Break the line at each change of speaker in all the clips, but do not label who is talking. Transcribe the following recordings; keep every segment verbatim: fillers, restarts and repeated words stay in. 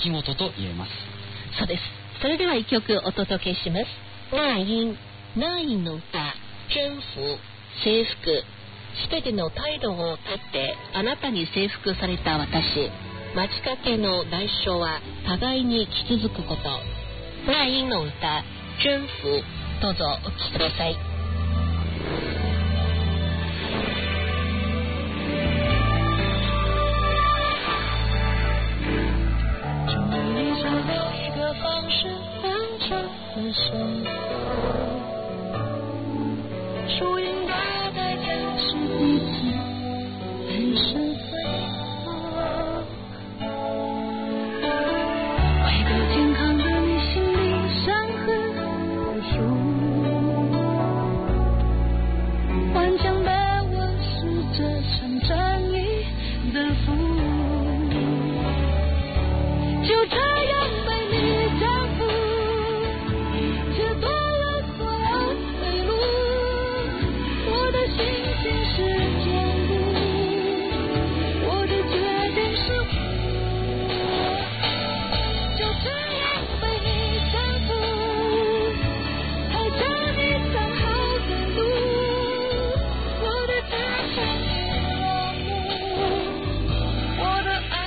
出来事と言えます。
そうです。それでは一曲お届けします。那英、那英の歌、征服、征服。すべての態度をとってあなたに征服された私。待ちかけの代償は互いに来続くこと。那英の歌、征服。どうぞお聴きください。
输赢的代价是彼此人生回合，为个健康的你心里伤痕不输，顽强的我是这场战役的负，就这样被你征服，却夺了所有退路。我的心情是坚固，我的决定是苦，就这样被你征服，还着你藏好的路，我的自信已落幕，我的爱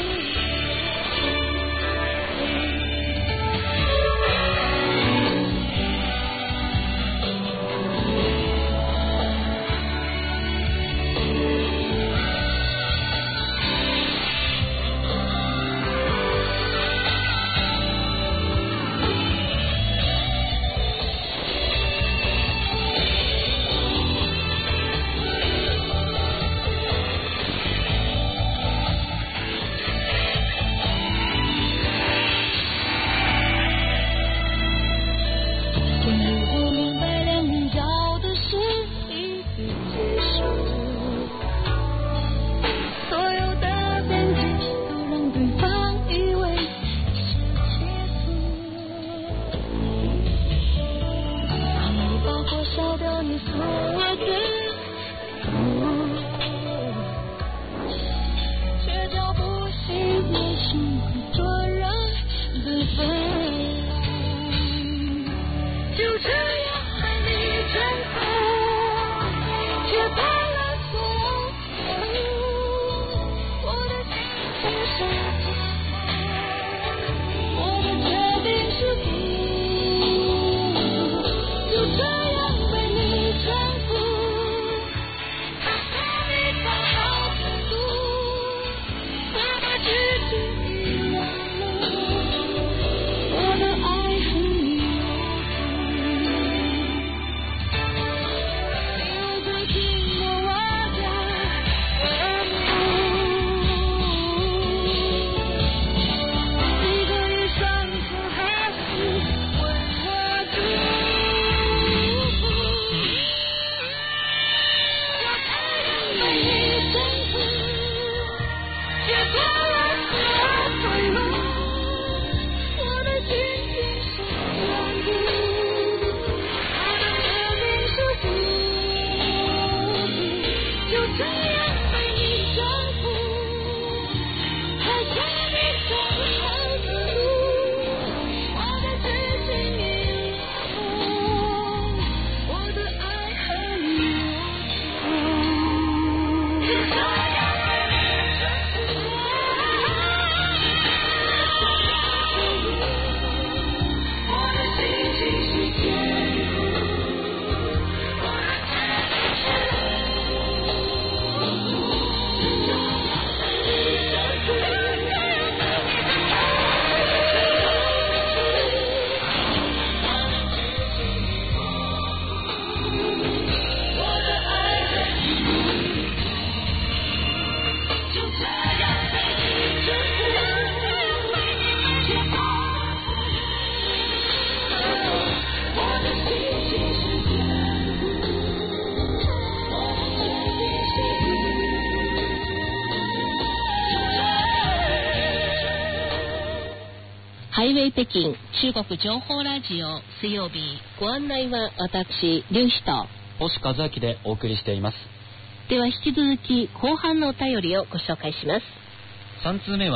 ハイウェイ北京中国情報ラジオ水曜日、ご案内は私劉飛と
星和明でお送りしています。
では引き続き後半のお便りをご紹介します。
さん通目は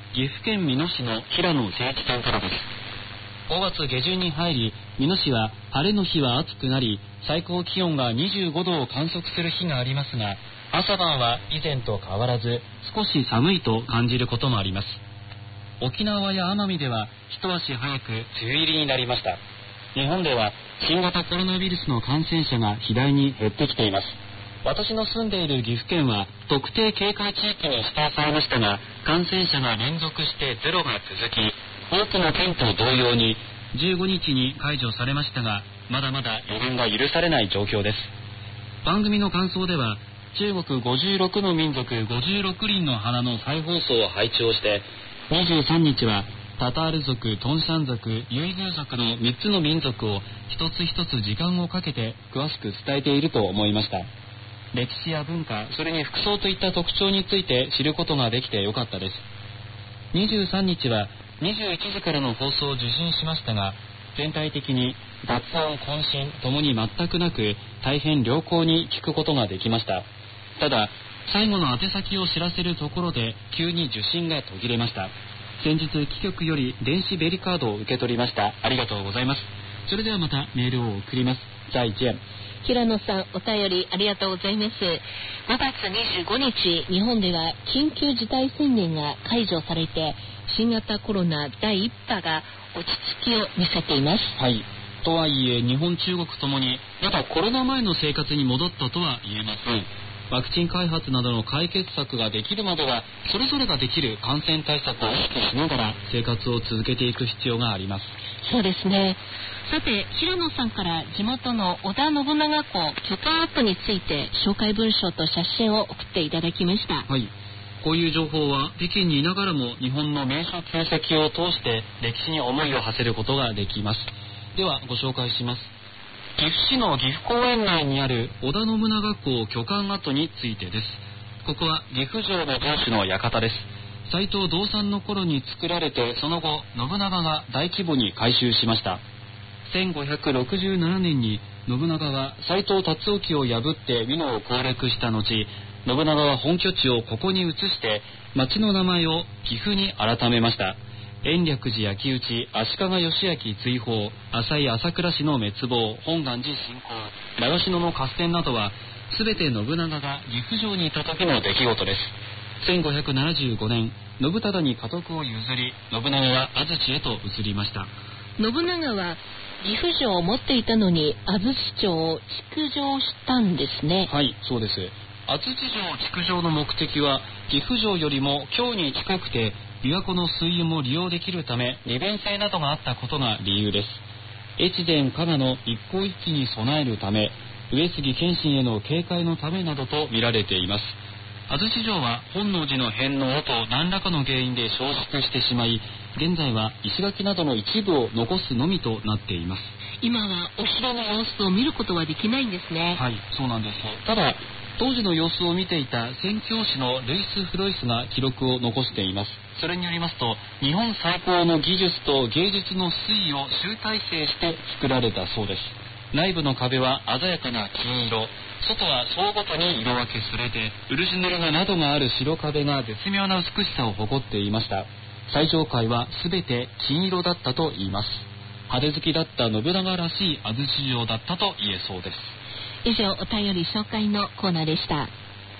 岐阜県美濃市の平野誠一さんからです。ごがつ下旬に入り、美濃市は晴れの日は暑くなり、最高気温がにじゅうごどを観測する日がありますが、朝晩は以前と変わらず少し寒いと感じることもあります。沖縄や奄美では一足早く梅雨入りになりました。日本では新型コロナウイルスの感染者が次第に減ってきています。私の住んでいる岐阜県は特定警戒地域に指定されましたが、感染者が連続してゼロが続き、多くの県と同様にじゅうごにちに解除されましたが、まだまだ予断が許されない状況です。番組の感想では、中国ごじゅうろくの民族ごじゅうろく輪の花の再放送を拝聴して、にじゅうさんにちはタタール族、トンシャン族、ユイグー族のみっつの民族を一つ一つ時間をかけて詳しく伝えていると思いました。歴史や文化、それに服装といった特徴について知ることができてよかったです。にじゅうさんにちはにじゅういちじからの放送を受信しましたが、全体的に雑音、渾身ともに全くなく、大変良好に聞くことができました。ただ、最後の宛先を知らせるところで急に受信が途切れました。先日、貴局より電子ベリカードを受け取りました。ありがとうございます。それではまたメールを送ります。再见。
平野さん、お便りありがとうございます。ごがつにじゅうごにち、日本では緊急事態宣言が解除されて、新型コロナだいいっ波が落ち着きを見せています。
はい。とはいえ、日本、中国ともにまだコロナ前の生活に戻ったとは言えません。ワクチン開発などの解決策ができるまでは、それぞれができる感染対策を意識しながら生活を続けていく必要があります。
そうですね。さて、平野さんから地元の織田信長公許可アップについて紹介文章と写真を送っていただきました。
はい。こういう情報は北京にいながらも日本の名所旧跡を通して歴史に思いを馳せることができます。ではご紹介します。岐阜市の岐阜公園内にある織田信長公居館跡についてです。ここは岐阜城の城主の館です。斎藤道三の頃に作られて、その後信長が大規模に改修しました。せんごひゃくろくじゅうななねんに信長は斎藤辰興を破って美濃を攻略した後、信長は本拠地をここに移して町の名前を岐阜に改めました。延暦寺焼き討ち、足利義昭追放、浅井朝倉氏の滅亡、本願寺侵攻、長篠の合戦などはすべて信長が岐阜城にいた時の出来事です。せんごひゃくななじゅうごねん、信忠に家督を譲り、信長は安土へと移りました。
信長は岐阜城を持っていたのに安土城を築城したんですね。
はい、そうです。安土城築城の目的は岐阜城よりも京に近くて琵琶湖の水運も利用できるため、利便性などがあったことが理由です。越前加賀の一向一揆に備えるため、上杉謙信への警戒のためなどと見られています。安土城は本能寺の変の後、何らかの原因で焼失してしまい、現在は石垣などの一部を残すのみとなっています。
今はお城の様子を見ることはできないんですね。
はい、そうなんです。ただ当時の様子を見ていた宣教師のルイス・フロイスが記録を残しています。それによりますと、日本最高の技術と芸術の粋を集大成して作られたそうです。内部の壁は鮮やかな金色、外は層ごとに色分けされて、漆塗りがなどがある白壁が絶妙な美しさを誇っていました。最上階はすべて金色だったと言います。派手好きだった信長らしい安土城だったと言えそうです。
以上、お便り紹介のコーナーでした。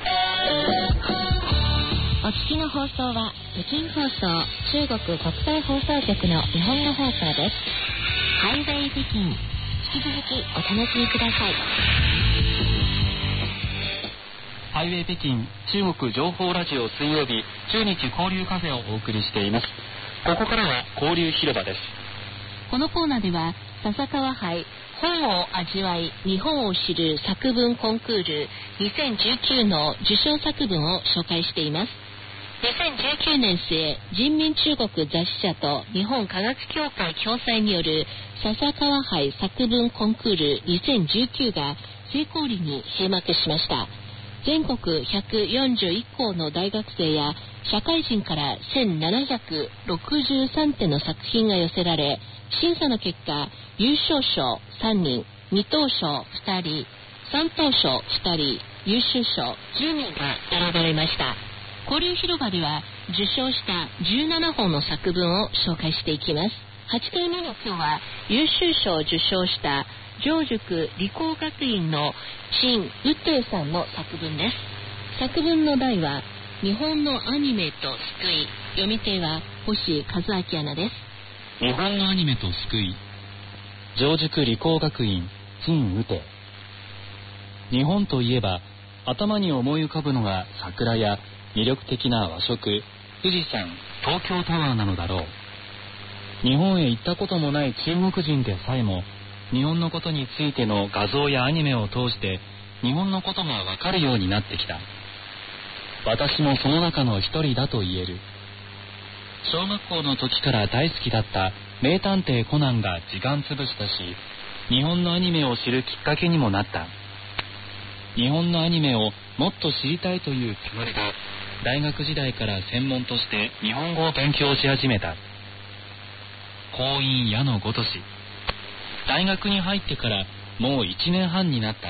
お聞きの放送は北京放送中国国際放送局の日本語放送です。ハイウェイ北京、引き続きお楽しみください。
ハイウェイ北京中国情報ラジオ水曜日中日交流カフェをお送りしています。ここからは交流広場です。
このコーナーでは笹川杯本を味わい日本を知る作文コンクールにせんじゅうきゅうの受賞作文を紹介しています。にせんじゅうきゅうねん生人民中国雑誌社と日本科学協会共催による笹川杯作文コンクールにせんじゅうきゅうが成功裏に閉幕しました。全国ひゃくよんじゅういっこうの大学生や社会人からせんななひゃくろくじゅうさんてんの作品が寄せられ、審査の結果、優勝賞さんにん、二等賞ふたり、三等賞ふたり、優秀賞じゅうにんが選ばれました。交流広場では受賞したじゅうななほんの作文を紹介していきます。はちかいめの今日は優秀賞を受賞した上塾理工学院の陳宇帝さんの作文です。作文の題は日本のアニメと救い。読み手は星和明アナです。
日本のアニメと救い。上塾理工学院陳宇帝。日本といえば頭に思い浮かぶのが桜や魅力的な和食、富士山、東京タワーなのだろう。日本へ行ったこともない中国人でさえも日本のことについての画像やアニメを通して日本のことがわかるようになってきた。私もその中の一人だと言える。小学校の時から大好きだった名探偵コナンが時間つぶしだし、日本のアニメを知るきっかけにもなった。日本のアニメをもっと知りたいというつもりで大学時代から専門として日本語を勉強し始めた。婚姻矢のごとし。大学に入ってからもういちねんはんになった。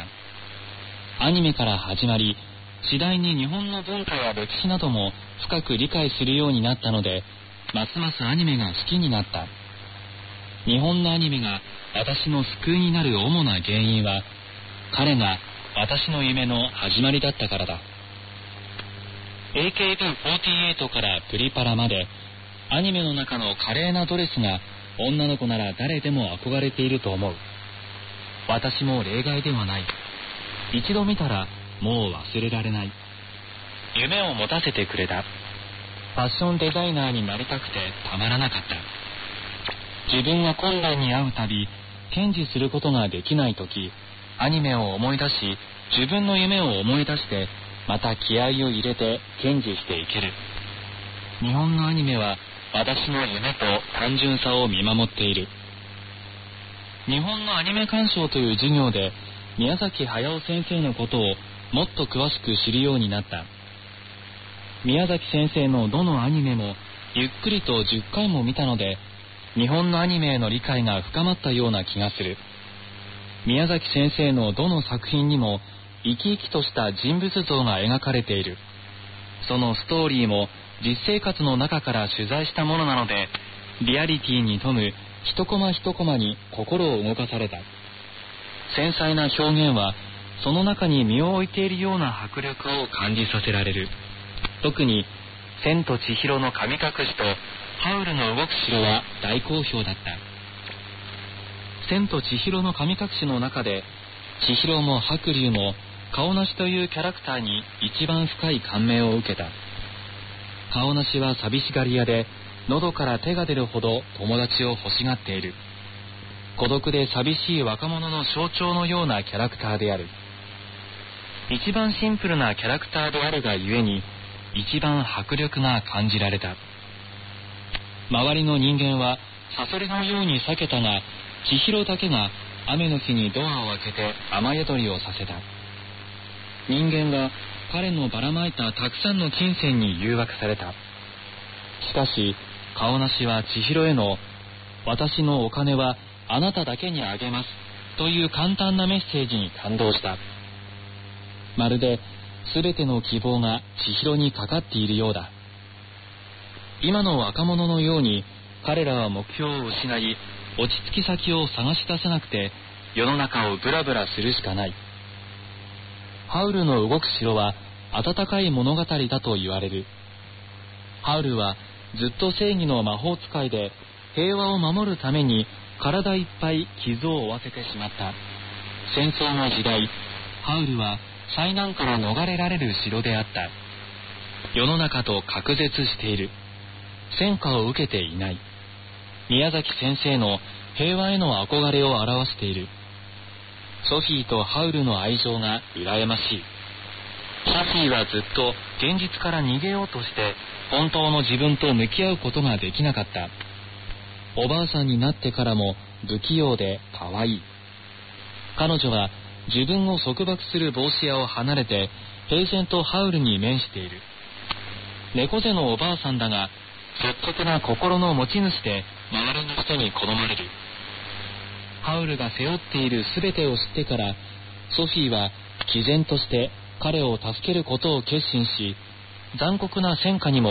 アニメから始まり、次第に日本の文化や歴史なども深く理解するようになったので、ますますアニメが好きになった。日本のアニメが私の救いになる主な原因は、彼が私の夢の始まりだったからだ。エーケービーフォーティーエイト からプリパラまで、アニメの中の華麗なドレスが女の子なら誰でも憧れていると思う。私も例外ではない。一度見たらもう忘れられない。夢を持たせてくれた。ファッションデザイナーになりたくてたまらなかった。自分が困難に遭うたび、堅持することができないとき、アニメを思い出し、自分の夢を思い出して、また気合を入れて堅持していける。日本のアニメは私の夢と単純さを見守っている。日本のアニメ鑑賞という授業で宮崎駿先生のことをもっと詳しく知るようになった。宮崎先生のどのアニメもゆっくりとじゅっかいも見たので、日本のアニメへの理解が深まったような気がする。宮崎先生のどの作品にも生き生きとした人物像が描かれている。そのストーリーも実生活の中から取材したものなので、リアリティに富む一コマ一コマに心を動かされた。繊細な表現はその中に身を置いているような迫力を感じさせられる。特に千と千尋の神隠しとハウルの動く城は大好評だった。千と千尋の神隠しの中で、千尋も白龍も顔なしというキャラクターに一番深い感銘を受けた。顔なしは寂しがり屋で、喉から手が出るほど友達を欲しがっている。孤独で寂しい若者の象徴のようなキャラクターである。一番シンプルなキャラクターであるがゆえに、一番迫力が感じられた。周りの人間はサソリのように避けたが、千尋だけが雨の日にドアを開けて雨宿りをさせた。人間は彼のばらまいたたくさんの金銭に誘惑された。しかし顔なしは千尋への私のお金はあなただけにあげますという簡単なメッセージに感動した。まるで全ての希望が千尋にかかっているようだ。今の若者のように彼らは目標を失い、落ち着き先を探し出せなくて世の中をブラブラするしかない。ハウルの動く城は温かい物語だと言われる。ハウルはずっと正義の魔法使いで、平和を守るために体いっぱい傷を負わせてしまった。戦争の時代、ハウルは災難から逃れられる城であった。世の中と隔絶している。戦火を受けていない。宮崎先生の平和への憧れを表している。ソフィーとハウルの愛情が羨ましい。ソフィーはずっと現実から逃げようとして本当の自分と向き合うことができなかった。おばあさんになってからも不器用で可愛い。彼女は自分を束縛する帽子屋を離れて平然とハウルに面している。猫背のおばあさんだが率直な心の持ち主で周りの人に好まれる。ハウルが背負っている全てを知ってからソフィーは毅然として彼を助けることを決心し、残酷な戦火にも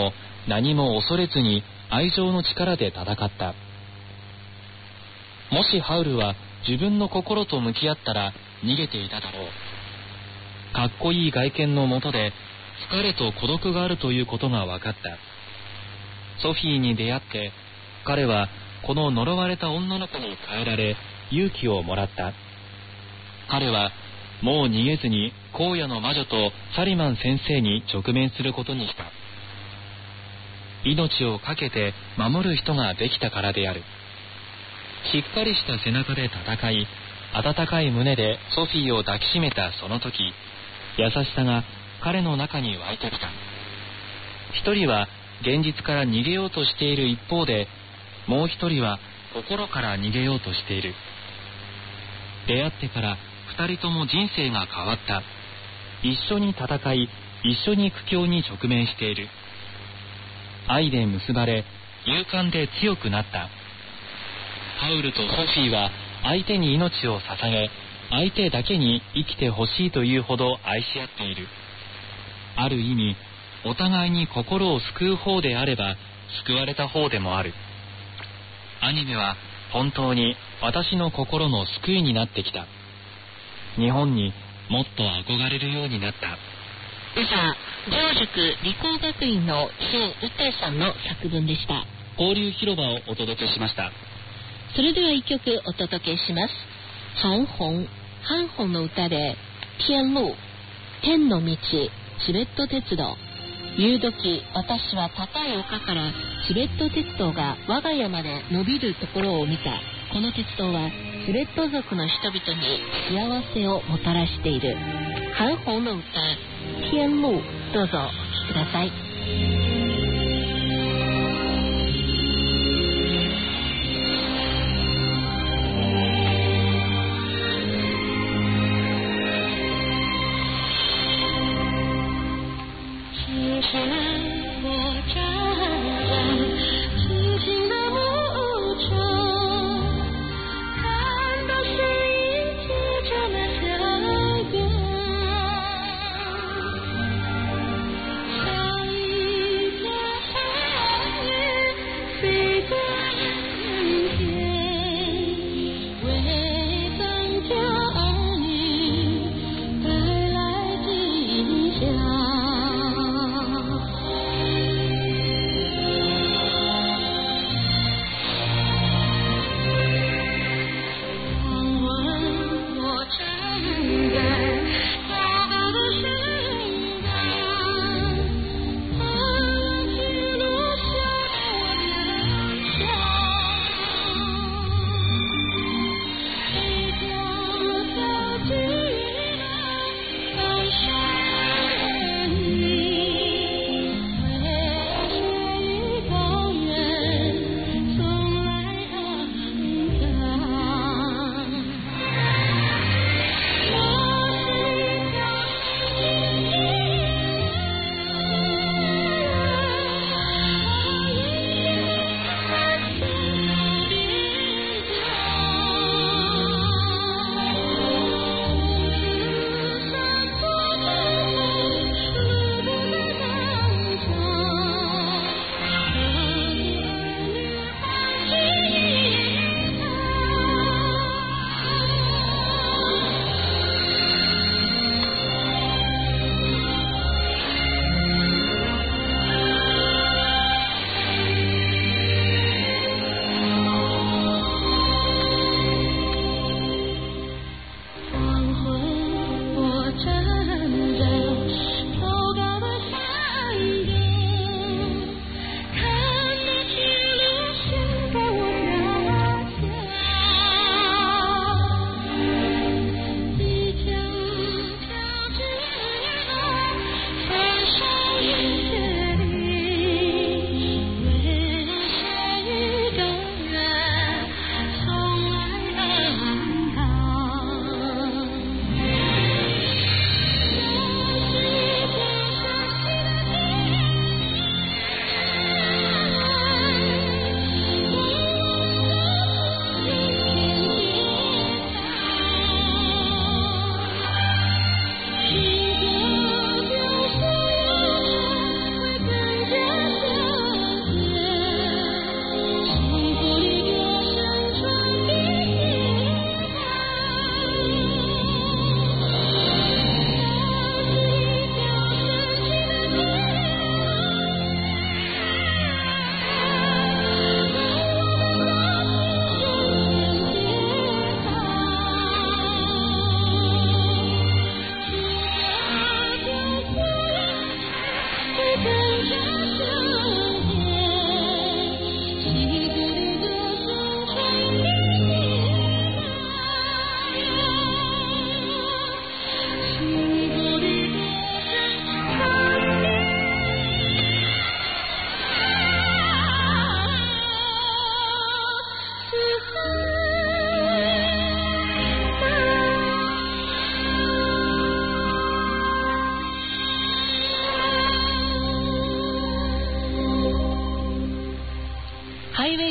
何も恐れずに愛情の力で戦った。もしハウルは自分の心と向き合ったら逃げていただろう。かっこいい外見のもとで疲れと孤独があるということが分かった。ソフィーに出会って彼はこの呪われた女の子に変えられ勇気をもらった。彼はもう逃げずに荒野の魔女とサリマン先生に直面することにした。命を懸けて守る人ができたからである。しっかりした背中で戦い、温かい胸でソフィーを抱きしめたその時、優しさが彼の中に湧いてきた。一人は現実から逃げようとしている一方で、もう一人は心から逃げようとしている。出会ってから二人とも人生が変わった。一緒に戦い、一緒に苦境に直面している。愛で結ばれ、勇敢で強くなった。ハウルとソフィーは相手に命を捧げ、相手だけに生きてほしいというほど愛し合っている。ある意味、お互いに心を救う方であれば救われた方でもある。アニメは本当に私の心の救いになってきた。日本にもっと憧れるようになった。
以上、上塾理工学院の新宇手さんの作文でした。
交流広場をお届けしました。
それでは一曲お届けします。韓紅、韓紅の歌で天路、天の道、チベット鉄道。夕時、私は高い丘からチベット鉄道が我が家まで伸びるところを見た。この鉄道はチベット族の人々に幸せをもたらしている。韓紅の歌、天路、どうぞお聴きください。
在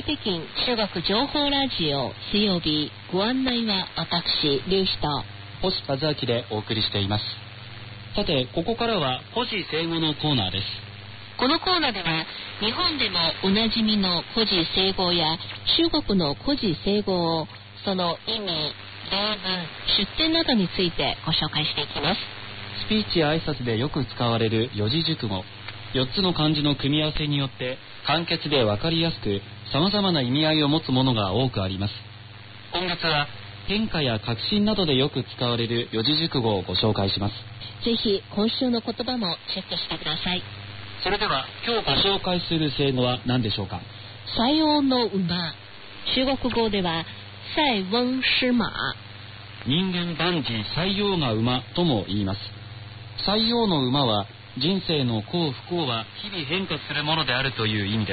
北京中国情報ラジオ水曜日、ご案内は私劉志と
星和明でお送りしています。さて、ここからは古事成語のコーナーです。
このコーナーでは日本でもおなじみの古事成語や中国の古事成語をその意味、例文、出典などについてご紹介していきます。
スピーチや挨拶でよく使われる四字熟語、よっつの漢字の組み合わせによって簡潔で分かりやすく様々な意味合いを持つものが多くあります。今月は変化や革新などでよく使われる四字熟語をご紹介します。
ぜひ今週の言葉もチェックしてください。
それでは今日ご紹介する成語は何でしょうか。
塞翁の馬、中国語では塞翁失馬。
人間万事塞翁が馬とも言います。塞翁の馬は人生の幸不幸は日々変化するものであるという意味です。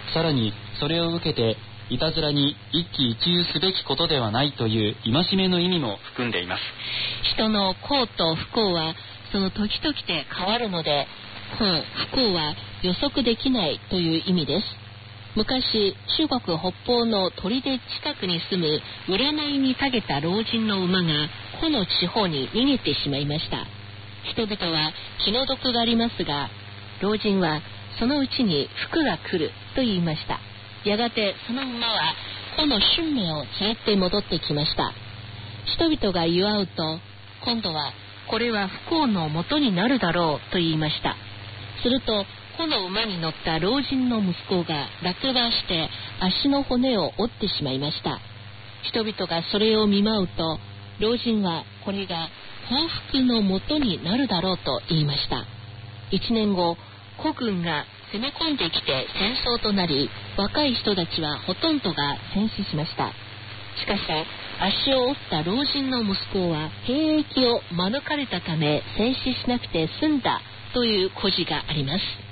さらにそれを受けていたずらに一喜一憂すべきことではないという戒めの意味も含んでいます。
人の幸と不幸はその時々で変わるので、幸不幸は予測できないという意味です。昔、中国北方の砦近くに住む占いに長けた老人の馬がこの地方に逃げてしまいました。人々は気の毒がありますが、老人はそのうちに福が来ると言いました。やがてその馬はこの春明を連れて戻ってきました。人々が祝うと、今度はこれは不幸の元になるだろうと言いました。するとこの馬に乗った老人の息子が落馬して足の骨を折ってしまいました。人々がそれを見舞うと、老人はこれが幸福の元になるだろうと言いました。一年後、古軍が攻め込んできて戦争となり、若い人たちはほとんどが戦死しました。しかし足を折った老人の息子は兵役を免れたため戦死しなくて済んだという故事があります。